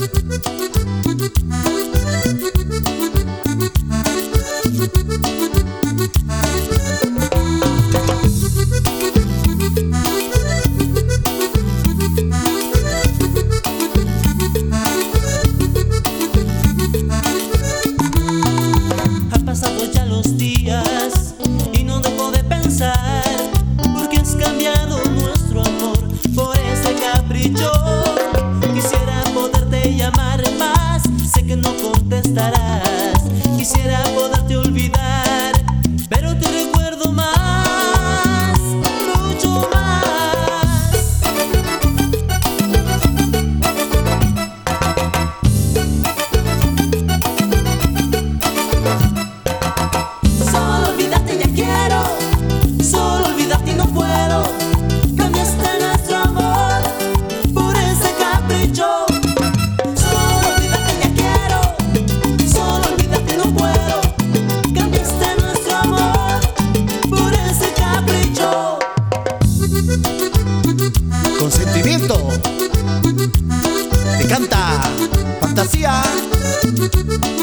Han pasado ya los días y no dejo de pensar, porque has cambiado nuestro amor por ese capricho. Quisiera poderte llamar más, sé que no contestarás. Quisiera poderte olvidar, pero te recuerdo más, mucho más. Solo olvidarte ya quiero, solo olvidarte y no puedo. Cambiaste nuestro amor por ese capricho. Solo olvidarte ya quiero, solo olvidarte y no puedo. Cambiaste nuestro amor por ese capricho. Con sentimiento te canta Fantasía.